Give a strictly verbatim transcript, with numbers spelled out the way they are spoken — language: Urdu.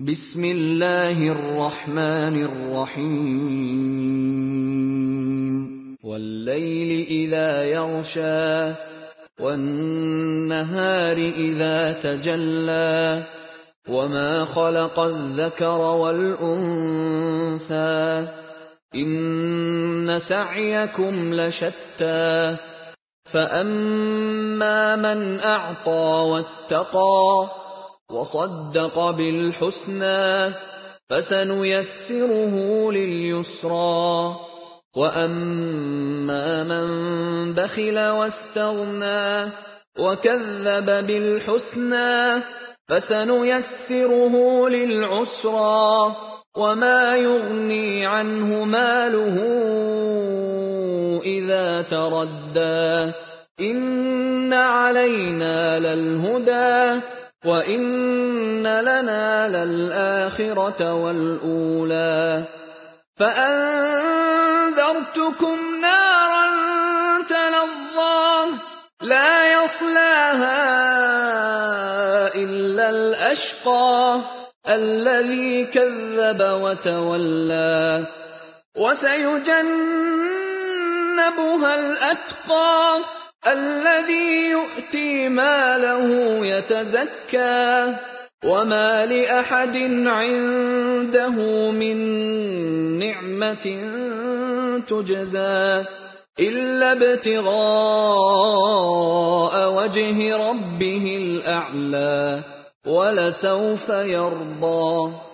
بسم الله الرحمن الرحيم والليل إذا يغشى والنهار إذا تجلى وما خلق الذكر والأنثى إن سعيكم لشتى فأما من أعطى واتقى وصدق بالحسنى فسنيسره لليسرى وأما من بخل واستغنى وكذب بالحسنى فسنيسره للعسرى وما يغني عنه ماله إذا تردى إن علينا للهدى وإن لنا للآخرة والأولى فأنذرتكم نارا تلظى لا يصلاها إلا الأشقى الذي كذب وتولى وسيجنبها الأتقى الذي يؤتي ماله يتزكى وما لأحد عنده من نعمة تجزى إلا ابتغاء وجه ربه الأعلى ولسوف يرضى